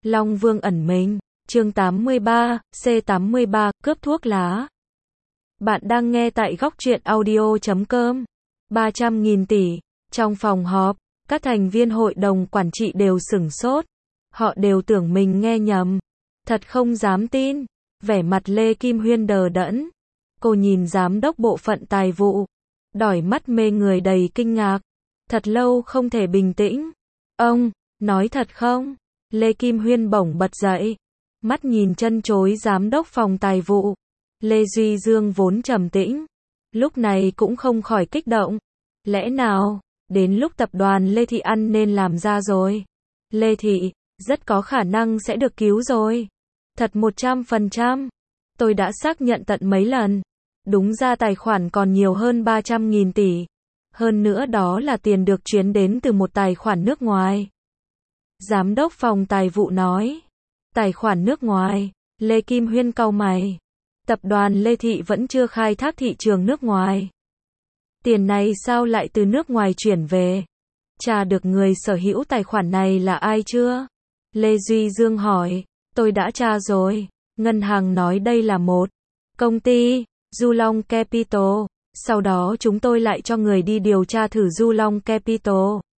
Long Vương ẩn mình, chương 83, C83, cướp thuốc lá. Bạn đang nghe tại góc truyện audio.com. 300.000 tỷ. Trong phòng họp, các thành viên hội đồng quản trị đều sửng sốt. Họ đều tưởng mình nghe nhầm. Thật không dám tin. Vẻ mặt Lê Kim Huyên đờ đẫn. Cô nhìn giám đốc bộ phận tài vụ. Đỏi mắt mê người đầy kinh ngạc. Thật lâu không thể bình tĩnh. Ông, nói thật không? Lê Kim Huyên bỗng bật dậy. Mắt nhìn chân chối giám đốc phòng tài vụ. Lê Duy Dương vốn trầm tĩnh. Lúc này cũng không khỏi kích động. Lẽ nào, đến lúc tập đoàn Lê Thị ăn nên làm ra rồi. Lê Thị, rất có khả năng sẽ được cứu rồi. Thật 100%. Tôi đã xác nhận tận mấy lần. Đúng ra tài khoản còn nhiều hơn 300.000 tỷ. Hơn nữa đó là tiền được chuyển đến từ một tài khoản nước ngoài. Giám đốc phòng tài vụ nói. Tài khoản nước ngoài. Lê Kim Huyên cau mày. Tập đoàn Lê Thị vẫn chưa khai thác thị trường nước ngoài. Tiền này sao lại từ nước ngoài chuyển về? Tra được người sở hữu tài khoản này là ai chưa? Lê Duy Dương hỏi. Tôi đã tra rồi. Ngân hàng nói đây là một công ty, Du Long Capital. Sau đó chúng tôi lại cho người đi điều tra thử Du Long Capital.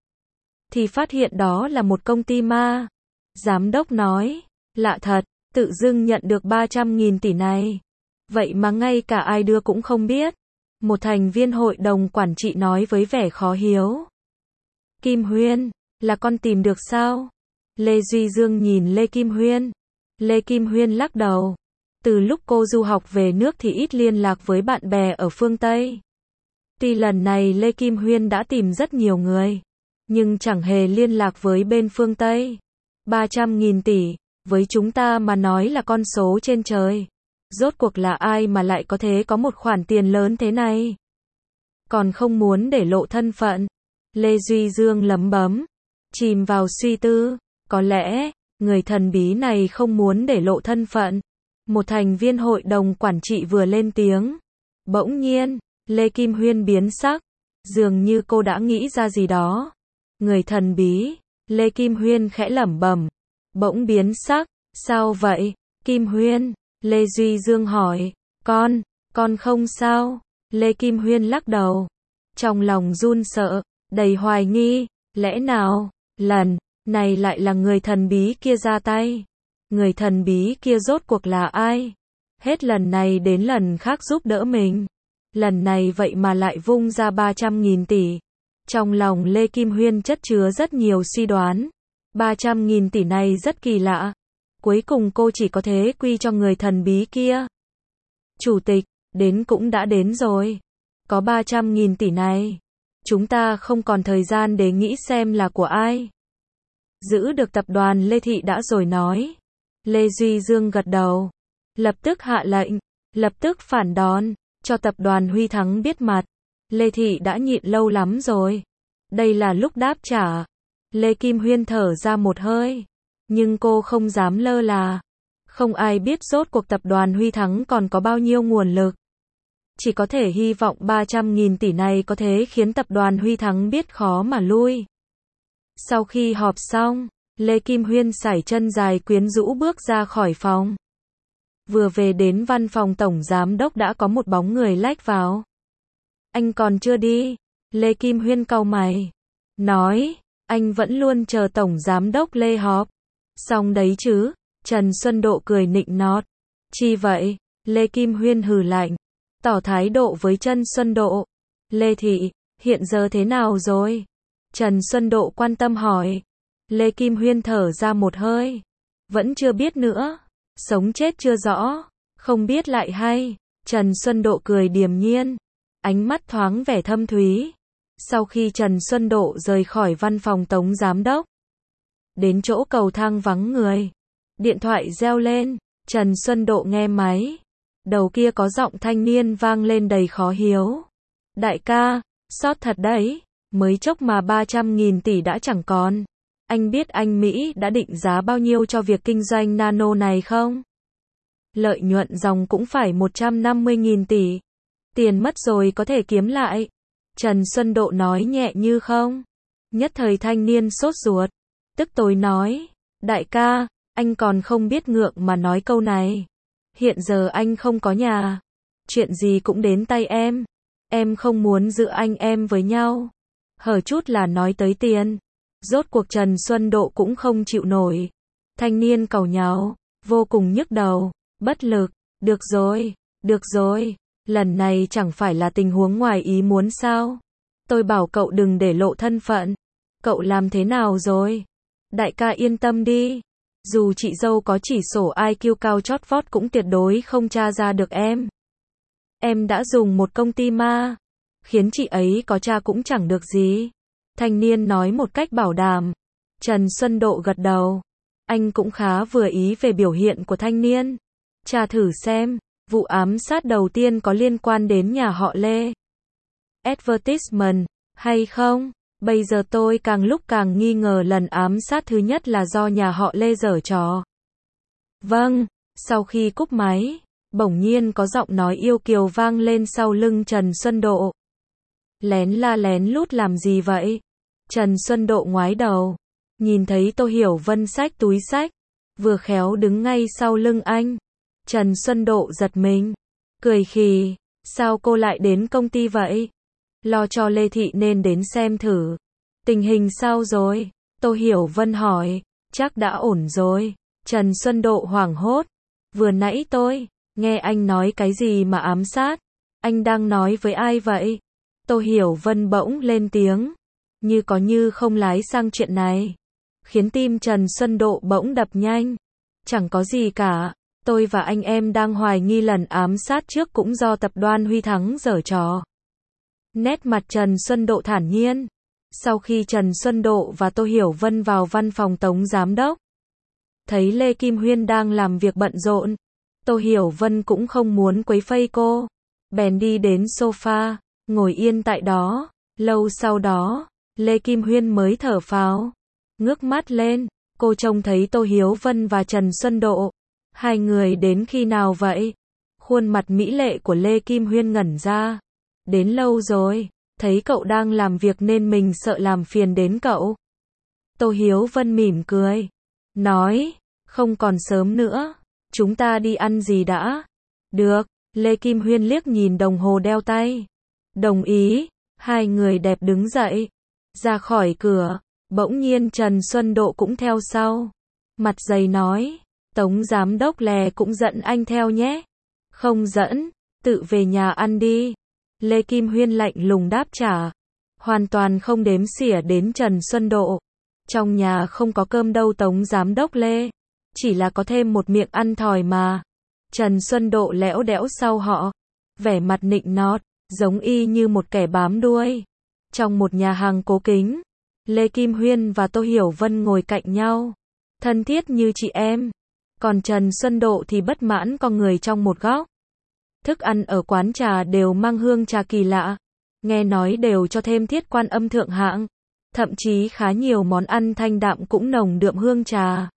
Thì phát hiện đó là một công ty ma. Giám đốc nói. Lạ thật, tự dưng nhận được 300.000 tỷ này. Vậy mà ngay cả ai đưa cũng không biết. Một thành viên hội đồng quản trị nói với vẻ khó hiểu. Kim Huyên, là con tìm được sao? Lê Duy Dương nhìn Lê Kim Huyên. Lê Kim Huyên lắc đầu. Từ lúc cô du học về nước thì ít liên lạc với bạn bè ở phương Tây. Tuy lần này Lê Kim Huyên đã tìm rất nhiều người, nhưng chẳng hề liên lạc với bên phương Tây. 300.000 tỷ, với chúng ta mà nói là con số trên trời. Rốt cuộc là ai mà lại có thể có một khoản tiền lớn thế này? Còn không muốn để lộ thân phận. Lê Duy Dương lẩm bẩm, chìm vào suy tư. Có lẽ, người thần bí này không muốn để lộ thân phận. Một thành viên hội đồng quản trị vừa lên tiếng. Bỗng nhiên, Lê Kim Huyên biến sắc. Dường như cô đã nghĩ ra gì đó. Người thần bí. Lê Kim Huyên khẽ lẩm bẩm. Bỗng biến sắc. Sao vậy, Kim Huyên? Lê Duy Dương hỏi. Con không sao. Lê Kim Huyên lắc đầu. Trong lòng run sợ, đầy hoài nghi. Lẽ nào, lần này lại là người thần bí kia ra tay? Người thần bí kia rốt cuộc là ai? Hết lần này đến lần khác giúp đỡ mình. Lần này vậy mà lại vung ra 300.000 tỷ. Trong lòng Lê Kim Huyên chất chứa rất nhiều suy đoán. 300.000 tỷ này rất kỳ lạ. Cuối cùng cô chỉ có thể quy cho người thần bí kia. Chủ tịch, đến cũng đã đến rồi. Có 300.000 tỷ này. Chúng ta không còn thời gian để nghĩ xem là của ai. Giữ được tập đoàn Lê Thị đã rồi nói. Lê Duy Dương gật đầu. Lập tức hạ lệnh. Lập tức phản đòn. Cho tập đoàn Huy Thắng biết mặt. Lê Thị đã nhịn lâu lắm rồi. Đây là lúc đáp trả. Lê Kim Huyên thở ra một hơi. Nhưng cô không dám lơ là. Không ai biết rốt cuộc tập đoàn Huy Thắng còn có bao nhiêu nguồn lực. Chỉ có thể hy vọng 300.000 tỷ này có thể khiến tập đoàn Huy Thắng biết khó mà lui. Sau khi họp xong, Lê Kim Huyên sải chân dài quyến rũ bước ra khỏi phòng. Vừa về đến văn phòng tổng giám đốc đã có một bóng người lách vào. Anh còn chưa đi? Lê Kim Huyên cau mày. Nói, anh vẫn luôn chờ tổng giám đốc Lê họp. Xong đấy chứ? Trần Xuân Độ cười nịnh nọt. Chi vậy? Lê Kim Huyên hừ lạnh. Tỏ thái độ với Trần Xuân Độ. Lê Thị, hiện giờ thế nào rồi? Trần Xuân Độ quan tâm hỏi. Lê Kim Huyên thở ra một hơi. Vẫn chưa biết nữa. Sống chết chưa rõ. Không biết lại hay. Trần Xuân Độ cười điềm nhiên. Ánh mắt thoáng vẻ thâm thúy. Sau khi Trần Xuân Độ rời khỏi văn phòng tổng giám đốc. Đến chỗ cầu thang vắng người. Điện thoại reo lên. Trần Xuân Độ nghe máy. Đầu kia có giọng thanh niên vang lên đầy khó hiểu. Đại ca, sót thật đấy. Mới chốc mà 300.000 tỷ đã chẳng còn. Anh biết anh Mỹ đã định giá bao nhiêu cho việc kinh doanh nano này không? Lợi nhuận dòng cũng phải 150.000 tỷ. Tiền mất rồi có thể kiếm lại. Trần Xuân Độ nói nhẹ như không. Nhất thời thanh niên sốt ruột. Tức tối nói. Đại ca, Anh còn không biết ngượng mà nói câu này. Hiện giờ anh không có nhà. Chuyện gì cũng đến tay em. Em không muốn giữ anh em với nhau. Hở chút là nói tới tiền. Rốt cuộc Trần Xuân Độ cũng không chịu nổi. Thanh niên càu nhàu, vô cùng nhức đầu, bất lực. Được rồi, lần này chẳng phải là tình huống ngoài ý muốn sao? Tôi bảo cậu đừng để lộ thân phận. Cậu làm thế nào rồi? Đại ca yên tâm đi. Dù chị dâu có chỉ sổ IQ cao chót vót cũng tuyệt đối không tra ra được em. Em đã dùng một công ty ma, khiến chị ấy có tra cũng chẳng được gì. Thanh niên nói một cách bảo đảm. Trần Xuân Độ gật đầu. Anh cũng khá vừa ý về biểu hiện của thanh niên. Tra thử xem, vụ ám sát đầu tiên có liên quan đến nhà họ Lê. Advertisement, hay không? Bây giờ tôi càng lúc càng nghi ngờ lần ám sát thứ nhất là do nhà họ Lê giở trò. Vâng, sau khi cúp máy, bỗng nhiên có giọng nói yêu kiều vang lên sau lưng Trần Xuân Độ. Lén la lén lút làm gì vậy? Trần Xuân Độ ngoái đầu, nhìn thấy Tô Hiểu Vân xách túi xách, vừa khéo đứng ngay sau lưng anh. Trần Xuân Độ giật mình, cười khì, sao cô lại đến công ty vậy? Lo cho Lê Thị nên đến xem thử. Tình hình sao rồi? Tô Hiểu Vân hỏi. Chắc đã ổn rồi. Trần Xuân Độ hoảng hốt. Vừa nãy tôi nghe anh nói cái gì mà ám sát? Anh đang nói với ai vậy? Tô Hiểu Vân bỗng lên tiếng, như có như không lái sang chuyện này, khiến tim Trần Xuân Độ bỗng đập nhanh. Chẳng có gì cả, tôi và anh em đang hoài nghi lần ám sát trước cũng do tập đoàn Huy Thắng giở trò. Nét mặt Trần Xuân Độ thản nhiên. Sau khi Trần Xuân Độ và Tô Hiểu Vân vào văn phòng Tống Giám đốc, thấy Lê Kim Huyên đang làm việc bận rộn, Tô Hiểu Vân cũng không muốn quấy phây cô, bèn đi đến sofa, ngồi yên tại đó. Lâu sau đó, Lê Kim Huyên mới thở phào, ngước mắt lên, cô trông thấy Tô Hiểu Vân và Trần Xuân Độ. Hai người đến khi nào vậy? Khuôn mặt mỹ lệ của Lê Kim Huyên ngẩn ra. Đến lâu rồi, thấy cậu đang làm việc nên mình sợ làm phiền đến cậu. Tô Hiểu Vân mỉm cười, nói, không còn sớm nữa, chúng ta đi ăn gì đã? Được, Lê Kim Huyên liếc nhìn đồng hồ đeo tay. Đồng ý, hai người đẹp đứng dậy, ra khỏi cửa, bỗng nhiên Trần Xuân Độ cũng theo sau. Mặt dày nói, Tống Giám đốc Lè cũng dẫn anh theo nhé. Không dẫn, tự về nhà ăn đi. Lê Kim Huyên lạnh lùng đáp trả, hoàn toàn không đếm xỉa đến Trần Xuân Độ. Trong nhà không có cơm đâu Tống Giám đốc Lê, chỉ là có thêm một miệng ăn thòi mà. Trần Xuân Độ lẽo đẽo sau họ, vẻ mặt nịnh nọt, giống y như một kẻ bám đuôi. Trong một nhà hàng cố kính, Lê Kim Huyên và Tô Hiểu Vân ngồi cạnh nhau, thân thiết như chị em. Còn Trần Xuân Độ thì bất mãn con người trong một góc. Thức ăn ở quán trà đều mang hương trà kỳ lạ, nghe nói đều cho thêm thiết quan âm thượng hạng, thậm chí khá nhiều món ăn thanh đạm cũng nồng đượm hương trà,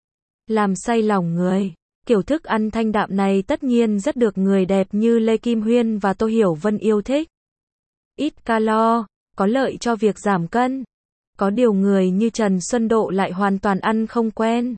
làm say lòng người. Kiểu thức ăn thanh đạm này tất nhiên rất được người đẹp như Lê Kim Huyên và Tô Hiểu Vân yêu thích. Ít calo, có lợi cho việc giảm cân. Có điều người như Trần Xuân Độ lại hoàn toàn ăn không quen.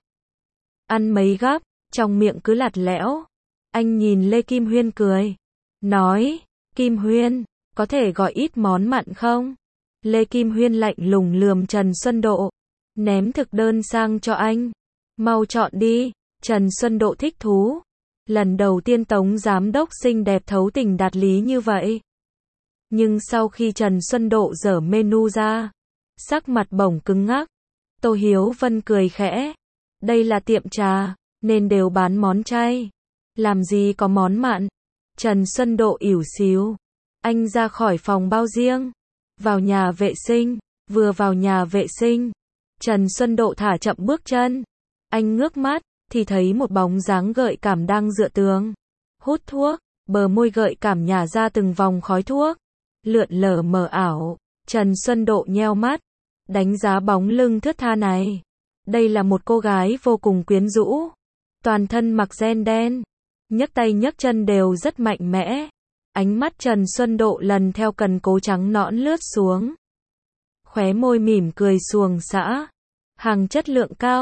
Ăn mấy gắp, trong miệng cứ lạt lẽo. Anh nhìn Lê Kim Huyên cười, nói, Kim Huyên, có thể gọi ít món mặn không? Lê Kim Huyên lạnh lùng lườm Trần Xuân Độ, ném thực đơn sang cho anh. Mau chọn đi. Trần Xuân Độ thích thú. Lần đầu tiên Tống Giám đốc xinh đẹp thấu tình đạt lý như vậy. Nhưng sau khi Trần Xuân Độ dở menu ra, sắc mặt bỗng cứng ngắc. Tô Hiểu Vân cười khẽ. Đây là tiệm trà, nên đều bán món chay. Làm gì có món mặn. Trần Xuân Độ ỉu xìu. Anh ra khỏi phòng bao riêng, vào nhà vệ sinh. Vừa vào nhà vệ sinh, Trần Xuân Độ thả chậm bước chân. Anh ngước mắt, thì thấy một bóng dáng gợi cảm đang dựa tường, hút thuốc, bờ môi gợi cảm nhả ra từng vòng khói thuốc, lượn lờ mờ ảo. Trần Xuân Độ nheo mắt, đánh giá bóng lưng thướt tha này. Đây là một cô gái vô cùng quyến rũ, toàn thân mặc ren đen, nhấc tay nhấc chân đều rất mạnh mẽ. Ánh mắt Trần Xuân Độ lần theo cần cố trắng nõn lướt xuống, khóe môi mỉm cười xuồng xã, hàng chất lượng cao.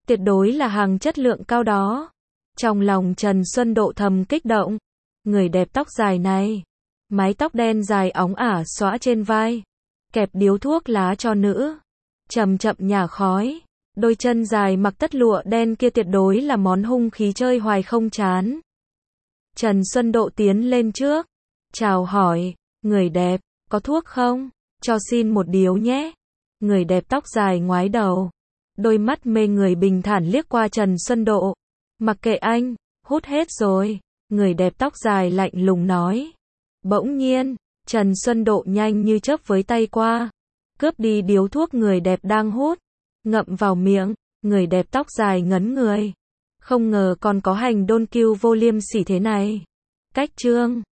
tuyệt đối là hàng chất lượng cao đó. Trong lòng Trần Xuân Độ thầm kích động, người đẹp tóc dài này, mái tóc đen dài óng ả xõa trên vai, kẹp điếu thuốc lá cho nữ, chậm chậm nhả khói, đôi chân dài mặc tất lụa đen kia tuyệt đối là món hung khí chơi hoài không chán. Trần Xuân Độ tiến lên trước, chào hỏi, người đẹp, có thuốc không? Cho xin một điếu nhé. Người đẹp tóc dài ngoái đầu, đôi mắt mê người bình thản liếc qua Trần Xuân Độ. Mặc kệ anh, hút hết rồi. Người đẹp tóc dài lạnh lùng nói. Bỗng nhiên, Trần Xuân Độ nhanh như chớp với tay qua, cướp đi điếu thuốc người đẹp đang hút, ngậm vào miệng. Người đẹp tóc dài ngấn người. Không ngờ còn có hành đôn kiêu vô liêm sỉ thế này. Cách chương